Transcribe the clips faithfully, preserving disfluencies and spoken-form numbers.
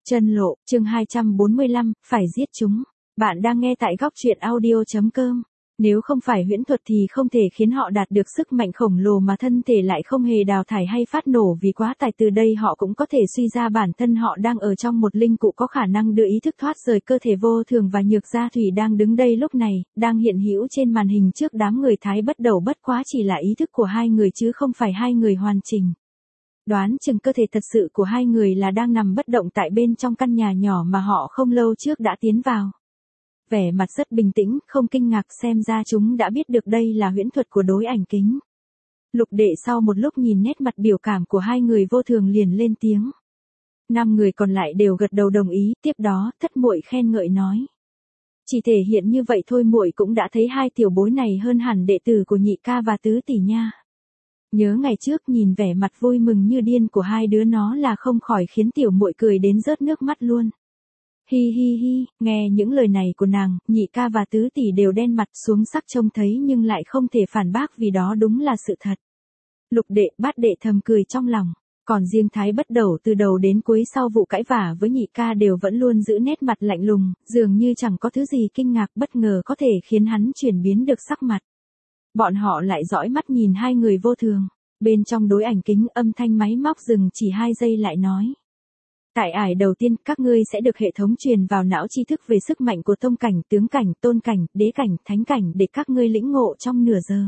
Chân lộ, chương hai trăm bốn mươi lăm, phải giết chúng. Bạn đang nghe tại góc truyện audio chấm com. Nếu không phải huyễn thuật thì không thể khiến họ đạt được sức mạnh khổng lồ mà thân thể lại không hề đào thải hay phát nổ vì quá tài, từ đây họ cũng có thể suy ra bản thân họ đang ở trong một linh cụ có khả năng đưa ý thức thoát rời cơ thể vô thường, và Nhược Gia Thủy đang đứng đây lúc này, đang hiện hữu trên màn hình trước đám người Thái Bất Đầu bất quá chỉ là ý thức của hai người chứ không phải hai người hoàn chỉnh. Đoán chừng cơ thể thật sự của hai người là đang nằm bất động tại bên trong căn nhà nhỏ mà họ không lâu trước đã tiến vào. Vẻ mặt rất bình tĩnh, không kinh ngạc, xem ra chúng đã biết được đây là huyễn thuật của đối ảnh kính. Lục Đệ sau một lúc nhìn nét mặt biểu cảm của hai người vô thường liền lên tiếng. Năm người còn lại đều gật đầu đồng ý, tiếp đó Thất Muội khen ngợi nói. Chỉ thể hiện như vậy thôi muội cũng đã thấy hai tiểu bối này hơn hẳn đệ tử của Nhị ca và Tứ tỷ nha. Nhớ ngày trước nhìn vẻ mặt vui mừng như điên của hai đứa nó là không khỏi khiến tiểu muội cười đến rớt nước mắt luôn. Hi hi hi, nghe những lời này của nàng, Nhị ca và Tứ tỷ đều đen mặt xuống sắc trông thấy nhưng lại không thể phản bác vì đó đúng là sự thật. Lục Đệ, Bát Đệ thầm cười trong lòng, còn riêng Thái Bất Đầu từ đầu đến cuối sau vụ cãi vả với Nhị ca đều vẫn luôn giữ nét mặt lạnh lùng, dường như chẳng có thứ gì kinh ngạc bất ngờ có thể khiến hắn chuyển biến được sắc mặt. Bọn họ lại dõi mắt nhìn hai người vô thường. Bên trong đối ảnh kính âm thanh máy móc dừng chỉ hai giây lại nói. Tại ải đầu tiên, các ngươi sẽ được hệ thống truyền vào não tri thức về sức mạnh của tông cảnh, tướng cảnh, tôn cảnh, đế cảnh, thánh cảnh để các ngươi lĩnh ngộ trong nửa giờ.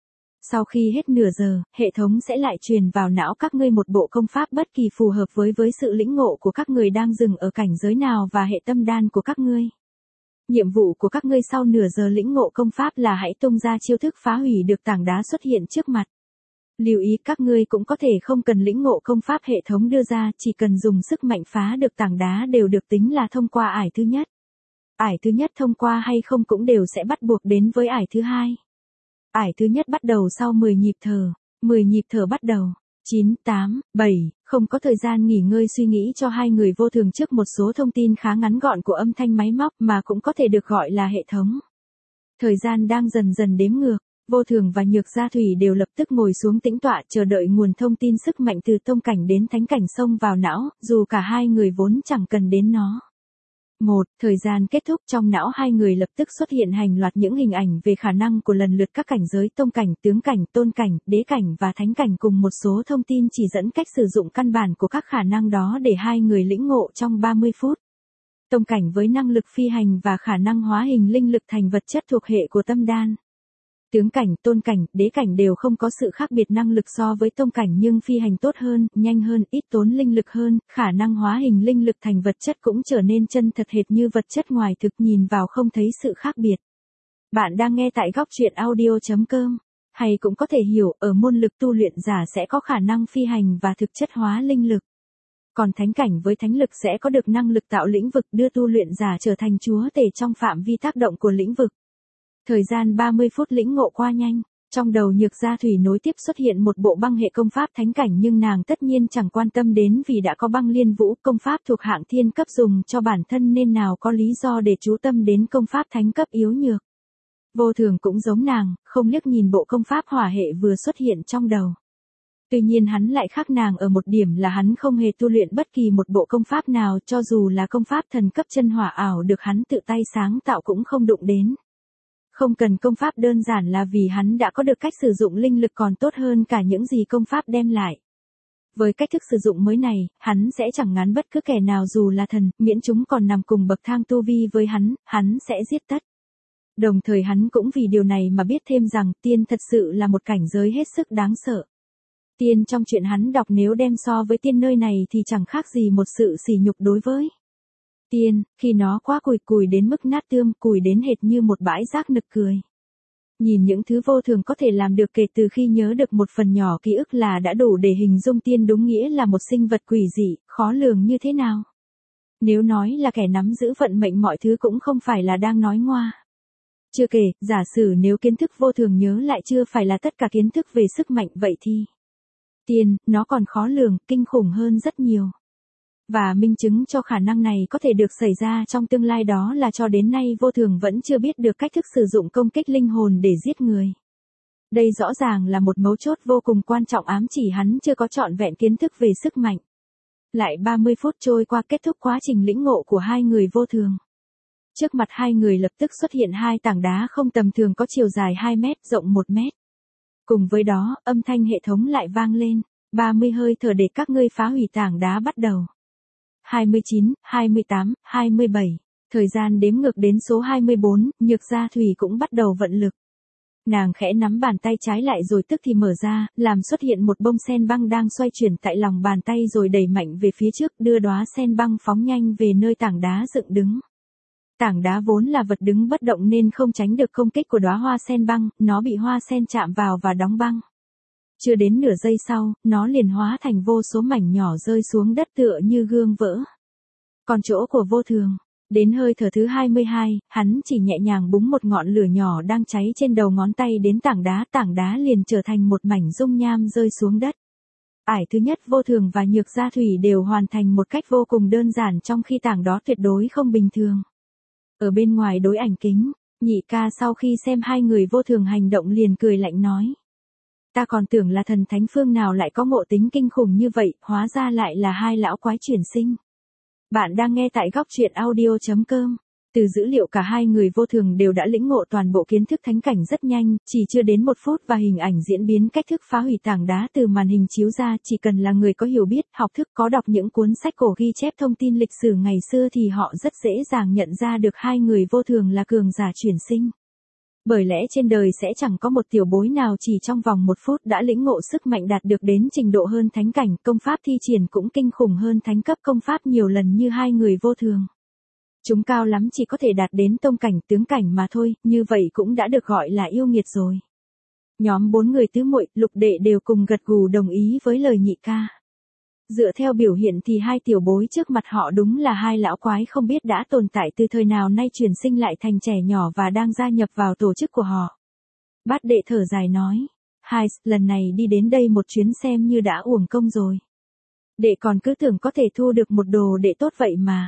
Sau khi hết nửa giờ, hệ thống sẽ lại truyền vào não các ngươi một bộ công pháp bất kỳ phù hợp với với sự lĩnh ngộ của các người đang dừng ở cảnh giới nào và hệ tâm đan của các ngươi. Nhiệm vụ của các ngươi sau nửa giờ lĩnh ngộ công pháp là hãy tung ra chiêu thức phá hủy được tảng đá xuất hiện trước mặt. Lưu ý các ngươi cũng có thể không cần lĩnh ngộ công pháp hệ thống đưa ra, chỉ cần dùng sức mạnh phá được tảng đá đều được tính là thông qua ải thứ nhất. Ải thứ nhất thông qua hay không cũng đều sẽ bắt buộc đến với ải thứ hai. Ải thứ nhất bắt đầu sau mười nhịp thở, mười nhịp thở bắt đầu. chín, tám, bảy, không có thời gian nghỉ ngơi suy nghĩ cho hai người vô thường trước một số thông tin khá ngắn gọn của âm thanh máy móc mà cũng có thể được gọi là hệ thống. Thời gian đang dần dần đếm ngược, vô thường và Nhược Gia Thủy đều lập tức ngồi xuống tĩnh tọa chờ đợi nguồn thông tin sức mạnh từ tông cảnh đến thánh cảnh xông vào não, dù cả hai người vốn chẳng cần đến nó. Một, thời gian kết thúc, trong não hai người lập tức xuất hiện hàng loạt những hình ảnh về khả năng của lần lượt các cảnh giới tông cảnh, tướng cảnh, tôn cảnh, đế cảnh và thánh cảnh cùng một số thông tin chỉ dẫn cách sử dụng căn bản của các khả năng đó để hai người lĩnh ngộ trong ba mươi phút. Tông cảnh với năng lực phi hành và khả năng hóa hình linh lực thành vật chất thuộc hệ của tâm đan. Tướng cảnh, tôn cảnh, đế cảnh đều không có sự khác biệt năng lực so với tông cảnh nhưng phi hành tốt hơn, nhanh hơn, ít tốn linh lực hơn, khả năng hóa hình linh lực thành vật chất cũng trở nên chân thật hệt như vật chất ngoài thực, nhìn vào không thấy sự khác biệt. Bạn đang nghe tại góc truyện audio chấm com, hay cũng có thể hiểu ở môn lực tu luyện giả sẽ có khả năng phi hành và thực chất hóa linh lực. Còn thánh cảnh với thánh lực sẽ có được năng lực tạo lĩnh vực đưa tu luyện giả trở thành chúa tể trong phạm vi tác động của lĩnh vực. Thời gian ba mươi phút lĩnh ngộ qua nhanh, trong đầu Nhược Gia Thủy nối tiếp xuất hiện một bộ băng hệ công pháp thánh cảnh nhưng nàng tất nhiên chẳng quan tâm đến vì đã có băng liên vũ, công pháp thuộc hạng thiên cấp dùng cho bản thân nên nào có lý do để chú tâm đến công pháp thánh cấp yếu nhược. Vô thường cũng giống nàng, không liếc nhìn bộ công pháp hỏa hệ vừa xuất hiện trong đầu. Tuy nhiên hắn lại khác nàng ở một điểm là hắn không hề tu luyện bất kỳ một bộ công pháp nào, cho dù là công pháp thần cấp chân hỏa ảo được hắn tự tay sáng tạo cũng không đụng đến. Không cần công pháp đơn giản là vì hắn đã có được cách sử dụng linh lực còn tốt hơn cả những gì công pháp đem lại. Với cách thức sử dụng mới này, hắn sẽ chẳng ngán bất cứ kẻ nào dù là thần, miễn chúng còn nằm cùng bậc thang tu vi với hắn, hắn sẽ giết tất. Đồng thời hắn cũng vì điều này mà biết thêm rằng tiên thật sự là một cảnh giới hết sức đáng sợ. Tiên trong chuyện hắn đọc nếu đem so với tiên nơi này thì chẳng khác gì một sự sỉ nhục đối với tiên, khi nó quá cùi cùi đến mức nát tươm, cùi đến hệt như một bãi rác nực cười. Nhìn những thứ vô thường có thể làm được kể từ khi nhớ được một phần nhỏ ký ức là đã đủ để hình dung tiên đúng nghĩa là một sinh vật quỷ dị, khó lường như thế nào. Nếu nói là kẻ nắm giữ vận mệnh mọi thứ cũng không phải là đang nói ngoa. Chưa kể, giả sử nếu kiến thức vô thường nhớ lại chưa phải là tất cả kiến thức về sức mạnh vậy thì tiên, nó còn khó lường, kinh khủng hơn rất nhiều. Và minh chứng cho khả năng này có thể được xảy ra trong tương lai đó là cho đến nay vô thường vẫn chưa biết được cách thức sử dụng công kích linh hồn để giết người. Đây rõ ràng là một mấu chốt vô cùng quan trọng ám chỉ hắn chưa có trọn vẹn kiến thức về sức mạnh. Lại ba mươi phút trôi qua kết thúc quá trình lĩnh ngộ của hai người vô thường. Trước mặt hai người lập tức xuất hiện hai tảng đá không tầm thường có chiều dài hai mét, rộng một mét. Cùng với đó, âm thanh hệ thống lại vang lên, ba mươi hơi thở để các ngươi phá hủy tảng đá bắt đầu. hai mươi chín, hai mươi tám, hai mươi bảy. Thời gian đếm ngược đến số hai mươi bốn, Nhược Gia Thủy cũng bắt đầu vận lực. Nàng khẽ nắm bàn tay trái lại rồi tức thì mở ra, làm xuất hiện một bông sen băng đang xoay chuyển tại lòng bàn tay rồi đẩy mạnh về phía trước, đưa đóa sen băng phóng nhanh về nơi tảng đá dựng đứng. Tảng đá vốn là vật đứng bất động nên không tránh được công kích của đóa hoa sen băng, nó bị hoa sen chạm vào và đóng băng. Chưa đến nửa giây sau, nó liền hóa thành vô số mảnh nhỏ rơi xuống đất tựa như gương vỡ. Còn chỗ của vô thường, đến hơi thở thứ hai mươi hai, hắn chỉ nhẹ nhàng búng một ngọn lửa nhỏ đang cháy trên đầu ngón tay đến tảng đá, tảng đá liền trở thành một mảnh dung nham rơi xuống đất. Ải thứ nhất vô thường và Nhược Gia Thủy đều hoàn thành một cách vô cùng đơn giản trong khi tảng đó tuyệt đối không bình thường. Ở bên ngoài đối ảnh kính, Nhị ca sau khi xem hai người vô thường hành động liền cười lạnh nói. Ta còn tưởng là thần thánh phương nào lại có ngộ tính kinh khủng như vậy, hóa ra lại là hai lão quái chuyển sinh. Bạn đang nghe tại góc truyện audio chấm com. Từ dữ liệu cả hai người vô thường đều đã lĩnh ngộ toàn bộ kiến thức thánh cảnh rất nhanh, chỉ chưa đến một phút và hình ảnh diễn biến cách thức phá hủy tảng đá từ màn hình chiếu ra, chỉ cần là người có hiểu biết, học thức có đọc những cuốn sách cổ ghi chép thông tin lịch sử ngày xưa thì họ rất dễ dàng nhận ra được hai người vô thường là cường giả chuyển sinh. Bởi lẽ trên đời sẽ chẳng có một tiểu bối nào chỉ trong vòng một phút đã lĩnh ngộ sức mạnh đạt được đến trình độ hơn thánh cảnh, công pháp thi triển cũng kinh khủng hơn thánh cấp công pháp nhiều lần như hai người vô thường. Chúng cao lắm chỉ có thể đạt đến tông cảnh tướng cảnh mà thôi, như vậy cũng đã được gọi là yêu nghiệt rồi. Nhóm bốn người tứ muội, lục đệ đều cùng gật gù đồng ý với lời Nhị ca. Dựa theo biểu hiện thì hai tiểu bối trước mặt họ đúng là hai lão quái không biết đã tồn tại từ thời nào nay chuyển sinh lại thành trẻ nhỏ và đang gia nhập vào tổ chức của họ. Bát đệ thở dài nói, hai, lần này đi đến đây một chuyến xem như đã uổng công rồi. Đệ còn cứ tưởng có thể thu được một đồ đệ tốt vậy mà.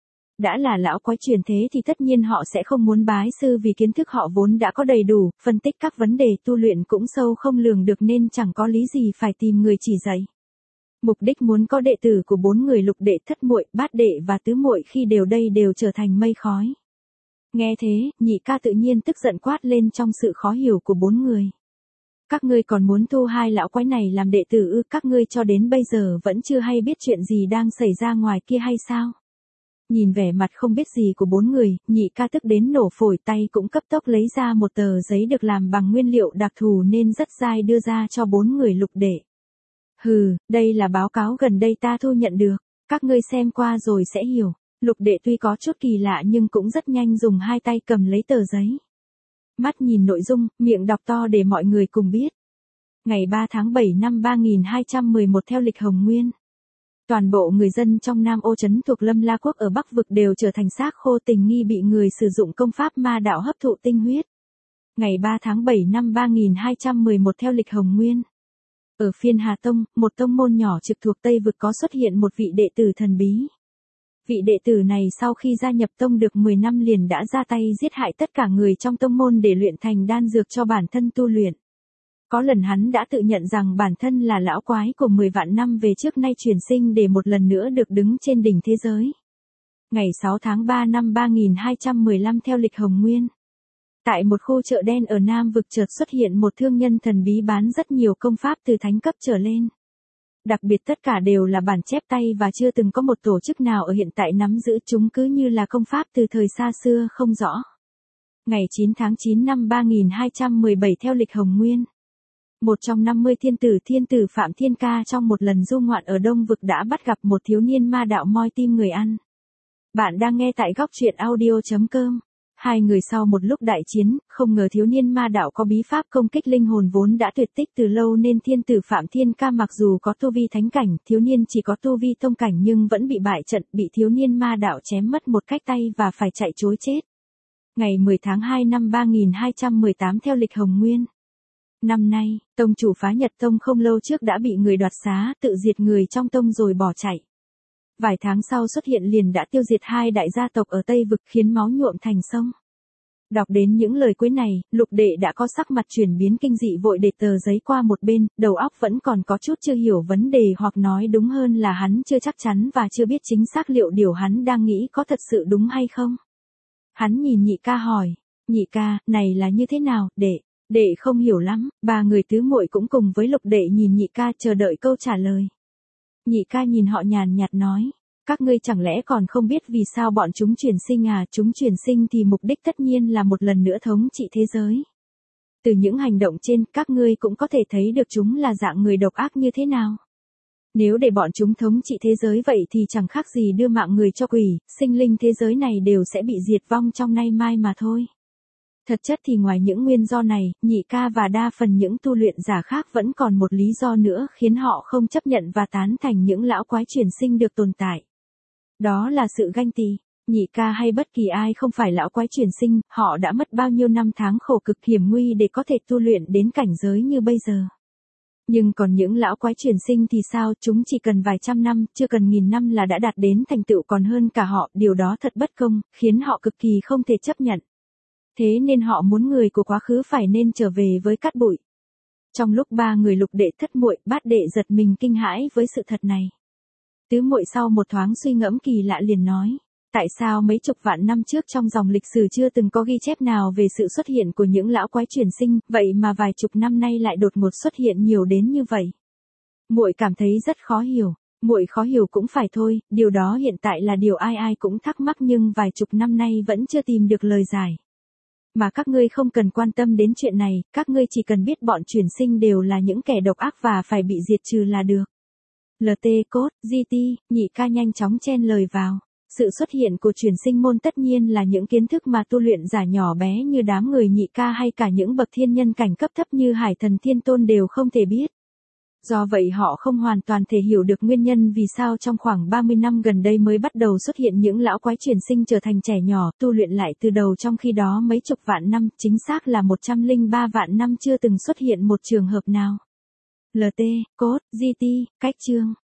Đã là lão quái chuyển thế thì tất nhiên họ sẽ không muốn bái sư vì kiến thức họ vốn đã có đầy đủ, phân tích các vấn đề tu luyện cũng sâu không lường được nên chẳng có lý gì phải tìm người chỉ dạy. Mục đích muốn có đệ tử của bốn người lục đệ thất muội, bát đệ và tứ muội khi đều đây đều trở thành mây khói. Nghe thế, Nhị ca tự nhiên tức giận quát lên trong sự khó hiểu của bốn người. Các ngươi còn muốn thu hai lão quái này làm đệ tử ư? Các ngươi cho đến bây giờ vẫn chưa hay biết chuyện gì đang xảy ra ngoài kia hay sao? Nhìn vẻ mặt không biết gì của bốn người, Nhị ca tức đến nổ phổi, tay cũng cấp tốc lấy ra một tờ giấy được làm bằng nguyên liệu đặc thù nên rất dai đưa ra cho bốn người lục đệ. Hừ, đây là báo cáo gần đây ta thu nhận được, các ngươi xem qua rồi sẽ hiểu. Lục đệ tuy có chút kỳ lạ nhưng cũng rất nhanh dùng hai tay cầm lấy tờ giấy. Mắt nhìn nội dung, miệng đọc to để mọi người cùng biết. Ngày ba tháng bảy năm ba nghìn hai trăm mười một theo lịch Hồng Nguyên. Toàn bộ người dân trong Nam Ô trấn thuộc Lâm La Quốc ở Bắc Vực đều trở thành xác khô tình nghi bị người sử dụng công pháp ma đạo hấp thụ tinh huyết. Ngày ba tháng bảy năm ba nghìn hai trăm mười một theo lịch Hồng Nguyên. Ở Phiên Hà Tông, một tông môn nhỏ trực thuộc Tây Vực có xuất hiện một vị đệ tử thần bí. Vị đệ tử này sau khi gia nhập tông được mười năm liền đã ra tay giết hại tất cả người trong tông môn để luyện thành đan dược cho bản thân tu luyện. Có lần hắn đã tự nhận rằng bản thân là lão quái của mười vạn năm về trước nay chuyển sinh để một lần nữa được đứng trên đỉnh thế giới. Ngày sáu tháng ba năm ba nghìn hai trăm mười lăm theo lịch Hồng Nguyên. Tại một khu chợ đen ở Nam Vực chợt xuất hiện một thương nhân thần bí bán rất nhiều công pháp từ thánh cấp trở lên. Đặc biệt tất cả đều là bản chép tay và chưa từng có một tổ chức nào ở hiện tại nắm giữ chúng, cứ như là công pháp từ thời xa xưa không rõ. Ngày chín tháng chín năm ba nghìn hai trăm mười bảy theo lịch Hồng Nguyên. Một trong năm mươi thiên tử thiên tử Phạm Thiên Ca trong một lần du ngoạn ở Đông Vực đã bắt gặp một thiếu niên ma đạo moi tim người ăn. Bạn đang nghe tại góc truyện audio chấm com. Hai người sau một lúc đại chiến, không ngờ thiếu niên ma đạo có bí pháp công kích linh hồn vốn đã tuyệt tích từ lâu nên thiên tử Phạm Thiên Ca mặc dù có tu vi thánh cảnh, thiếu niên chỉ có tu vi tông cảnh nhưng vẫn bị bại trận, bị thiếu niên ma đạo chém mất một cách tay và phải chạy trối chết. Ngày mười tháng hai năm ba nghìn hai trăm mười tám theo lịch Hồng Nguyên. Năm nay, tông chủ Phá Nhật Tông không lâu trước đã bị người đoạt xá, tự diệt người trong tông rồi bỏ chạy. Vài tháng sau xuất hiện liền đã tiêu diệt hai đại gia tộc ở Tây Vực khiến máu nhuộm thành sông. Đọc đến những lời cuối này, lục đệ đã có sắc mặt chuyển biến kinh dị, vội để tờ giấy qua một bên, đầu óc vẫn còn có chút chưa hiểu vấn đề, hoặc nói đúng hơn là hắn chưa chắc chắn và chưa biết chính xác liệu điều hắn đang nghĩ có thật sự đúng hay không. Hắn nhìn nhị ca hỏi, nhị ca, này là như thế nào, đệ? Đệ không hiểu lắm. Ba người tứ muội cũng cùng với lục đệ nhìn nhị ca chờ đợi câu trả lời. Nhị ca nhìn họ nhàn nhạt nói, các ngươi chẳng lẽ còn không biết vì sao bọn chúng chuyển sinh à? Chúng chuyển sinh thì mục đích tất nhiên là một lần nữa thống trị thế giới. Từ những hành động trên, các ngươi cũng có thể thấy được chúng là dạng người độc ác như thế nào. Nếu để bọn chúng thống trị thế giới vậy thì chẳng khác gì đưa mạng người cho quỷ, sinh linh thế giới này đều sẽ bị diệt vong trong nay mai mà thôi. Thật chất thì ngoài những nguyên do này, nhị ca và đa phần những tu luyện giả khác vẫn còn một lý do nữa khiến họ không chấp nhận và tán thành những lão quái chuyển sinh được tồn tại. Đó là sự ganh tị. Nhị ca hay bất kỳ ai không phải lão quái chuyển sinh, họ đã mất bao nhiêu năm tháng khổ cực hiểm nguy để có thể tu luyện đến cảnh giới như bây giờ. Nhưng còn những lão quái chuyển sinh thì sao? Chúng chỉ cần vài trăm năm, chưa cần nghìn năm là đã đạt đến thành tựu còn hơn cả họ, điều đó thật bất công, khiến họ cực kỳ không thể chấp nhận. Thế nên họ muốn người của quá khứ phải nên trở về với cát bụi. Trong lúc ba người lục đệ thất muội, bát đệ giật mình kinh hãi với sự thật này. Tứ muội sau một thoáng suy ngẫm kỳ lạ liền nói, tại sao mấy chục vạn năm trước trong dòng lịch sử chưa từng có ghi chép nào về sự xuất hiện của những lão quái chuyển sinh, vậy mà vài chục năm nay lại đột ngột xuất hiện nhiều đến như vậy? Muội cảm thấy rất khó hiểu. Muội khó hiểu cũng phải thôi, điều đó hiện tại là điều ai ai cũng thắc mắc nhưng vài chục năm nay vẫn chưa tìm được lời giải. Mà các ngươi không cần quan tâm đến chuyện này, các ngươi chỉ cần biết bọn chuyển sinh đều là những kẻ độc ác và phải bị diệt trừ là được. lờ tê cốt, giê tê, nhị ca nhanh chóng chen lời vào. Sự xuất hiện của chuyển sinh môn tất nhiên là những kiến thức mà tu luyện giả nhỏ bé như đám người nhị ca hay cả những bậc thiên nhân cảnh cấp thấp như Hải Thần Thiên Tôn đều không thể biết. Do vậy họ không hoàn toàn thể hiểu được nguyên nhân vì sao trong khoảng ba mươi năm gần đây mới bắt đầu xuất hiện những lão quái chuyển sinh trở thành trẻ nhỏ, tu luyện lại từ đầu, trong khi đó mấy chục vạn năm, chính xác là một trăm lẻ ba vạn năm chưa từng xuất hiện một trường hợp nào. lờ tê, cốt, giê tê, cách chương.